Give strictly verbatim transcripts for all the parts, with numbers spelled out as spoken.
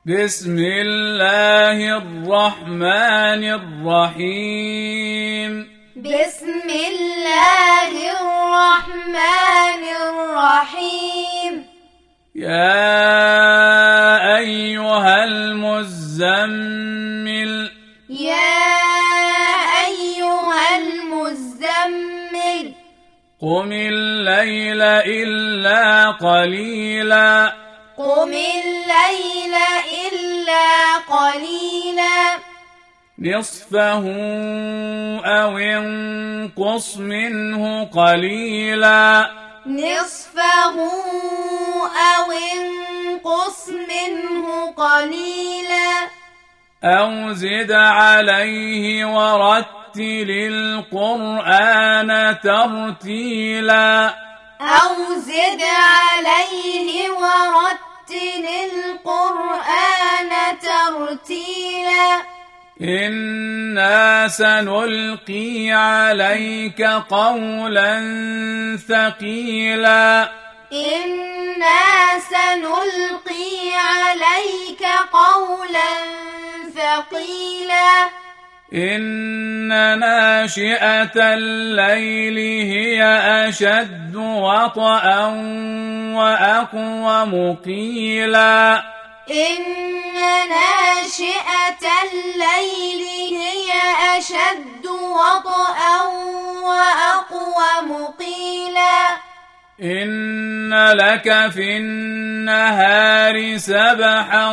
بسم الله الرحمن الرحيم بسم الله الرحمن الرحيم يا أيها المزمل يا أيها المزمل قم الليل إلا قليلا قم الليل إلا قليلا نصفه أو انقص منه قليلا نصفه أو انقص منه قليلا أو زد عليه ورتل القرآن ترتيلا أو زد عليه ورتل القرآن ترتيلا إنا سنلقي عليك قولا ثقيلا إنا سنلقي عليك قولا ثقيلا إن ناشئة الليل هي أشد وطئا وأقوم قيلا إن ناشئة الليل هي أشد وطئا وأقوم قيلا إن لك في النهار سبحا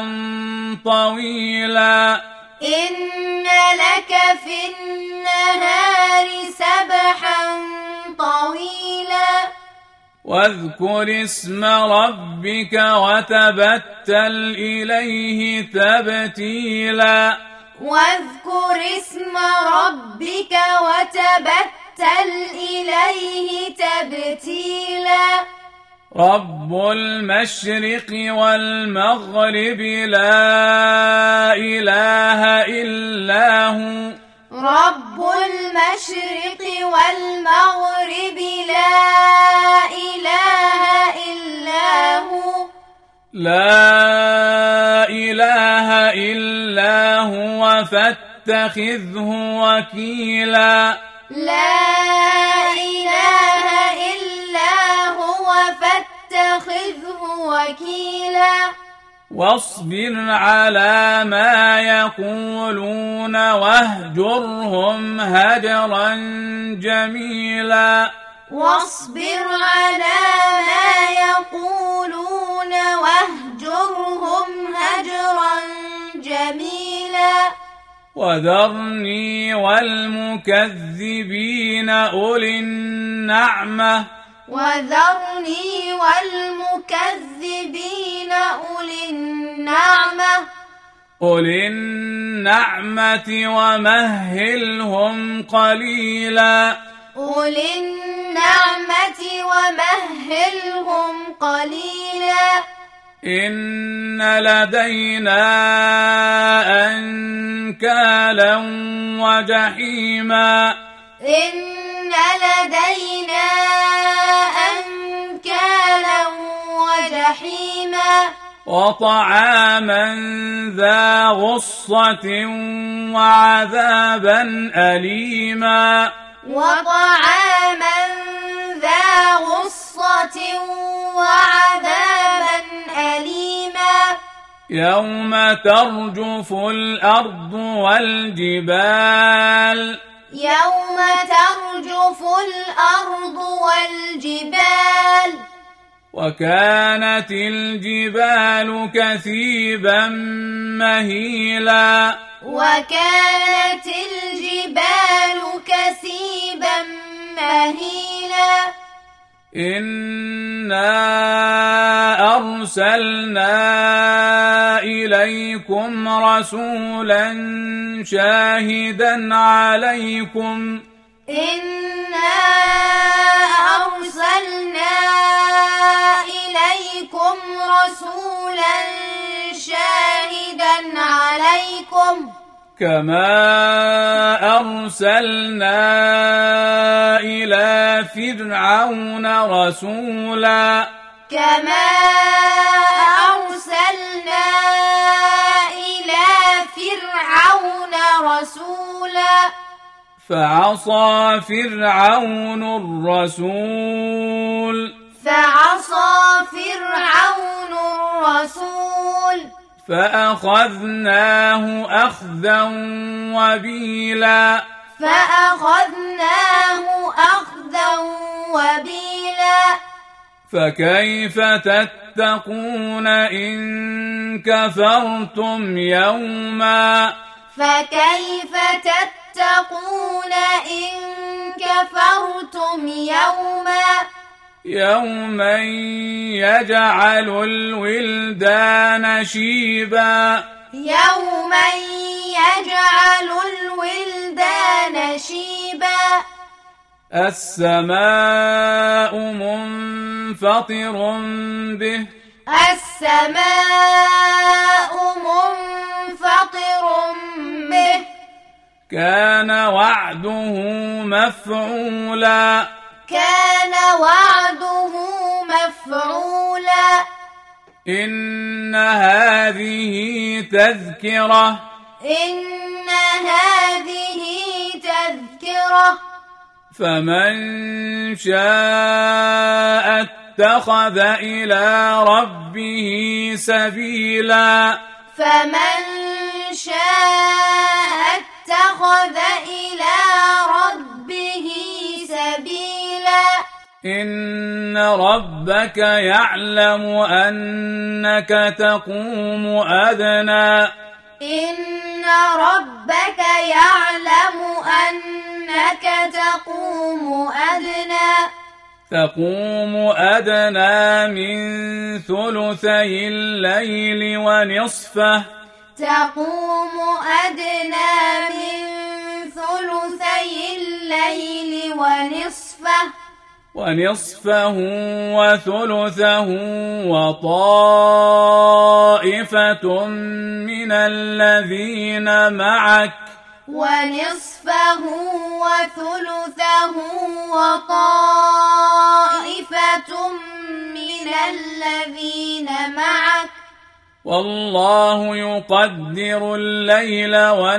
طويلا إن لك في النهار سبحا طويلا واذكر اسم ربك وتبتل إليه تبتيلا واذكر اسم ربك وتبتل إليه تبتيلا رب المشرق والمغرب لا إله إلا هو رب المشرق والمغرب لا إله إلا هو لا إله إلا هو فاتخذه وكيلا لا إله إلا هو فاتخذه وكيلا واصبر على ما يقولون واهجرهم هجرا جميلا واصبر على ما يقولون واهجرهم هجرا جميلا وذرني والمكذبين أولي النعمة وذرني والمكذبين أولي النعمة أولي النعمة ومهلهم قليلا أولي النعمة ومهلهم قليلا إن لدينا أنكالا وجحيما إن لدينا أنكالا وجحيما وطعاما ذا غصة وعذابا أليما وطعاما ذا غصة وعذابا أليما يوم ترجف الأرض والجبال يوم ترجف الأرض والجبال وكانت الجبال كثيبا مهيلا وكانت الجبال كثيبا مهيلا إنا أرسلنا إليكم رسولا شاهدا عليكم إنا أرسلنا إليكم رسولا شاهدا عليكم كما أرسلنا إلى فرعون رسولا كما أرسلنا فعصى فرعون الرسول فعصى فرعون الرسول فأخذناه أخذا وبيلا فأخذناه أخذا وبيلا فكيف تتقون إن كفرتم يوما فكيف تتقون إن كفرتم يوما يوما يجعل الولدان شيبا يوما يجعل الولدان شيبا السماء منفطر به السماء منفطر به كان وعده مفعولا كان وعده مفعولا إن هذه تذكرة إن هذه تذكرة فمن شاء اتخذ إلى ربه سبيلا فمن شاء اتخذ إلى ربه سبيلا إن ربك يعلم أنك تقوم أدنى إن ربك يعلم أنك تقوم أدنى تقوم أدنى من ثلثي الليل ونصفه تقوم أدنى من ثلثي الليل ونصفه ونصفه وثلثه وطائفة من الذين معك ونصفه وثلثه وطائفة من الذين معك والله يقدر الليل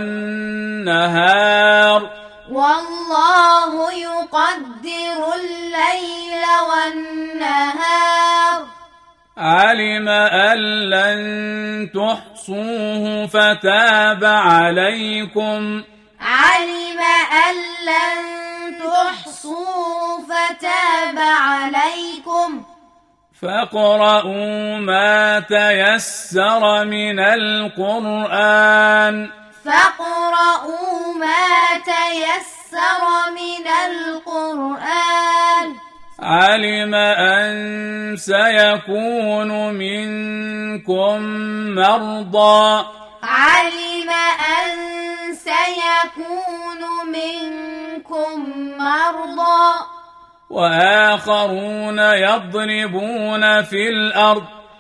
والنهار والله يقدر الليل والنهار علم أن لن تحصوه فتاب عليكم علم أن لن تحصوه فتاب عليكم فاقرؤوا ما تيسر من القرآن فاقرؤوا ما تيسر من القرآن علم أن سيكون منكم مرضى علم أن سيكون منكم مرضى وآخرون يضربون في الأرض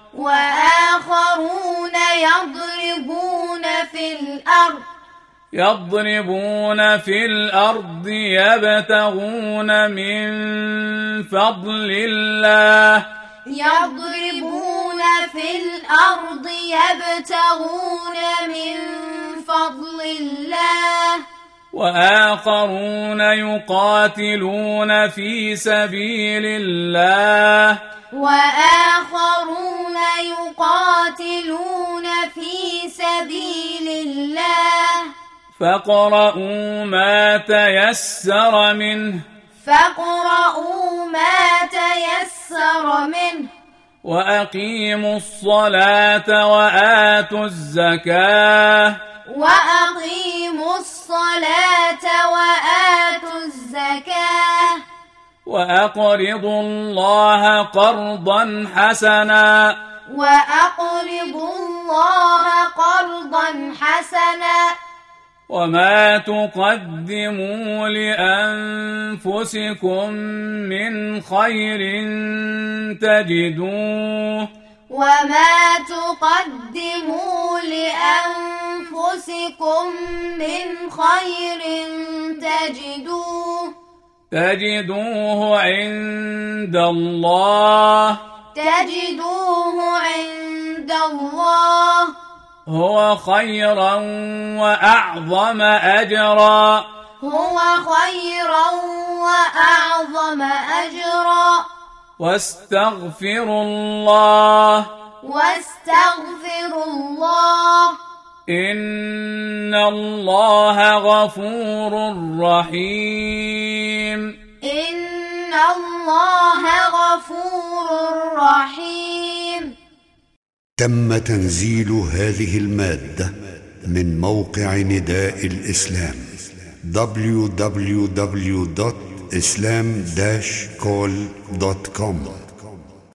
وآخرون يضربون في الأرض يضربون في الأرض يبتغون من فضل الله يضربون في الأرض يبتغون من فضل الله وآخرون يقاتلون في سبيل الله وآخرون يقاتلون في سبيل الله فاقرؤوا ما تيسر منه فاقرؤوا ما تيسر منه وأقيموا الصلاة وآتوا الزكاة وأقيموا الصلاة وآتوا الزكاة وأقرضوا الله قرضا حسنا وأقرضوا الله قرضا حسنا وما تقدموا لأنفسكم من خير تجدوه وما تقدموا لأنفسكم من خير تجدوه تجدوه عند الله تجدوه عند الله هو خيرا وأعظم أجرا هو خيرا وأعظم أجرا. واستغفروا الله واستغفروا الله إن الله غفور رحيم. إن الله غفور رحيم. تم تنزيل هذه المادة من موقع نداء الإسلام دبليو دبليو دبليو دوت islam dash call دوت كوم.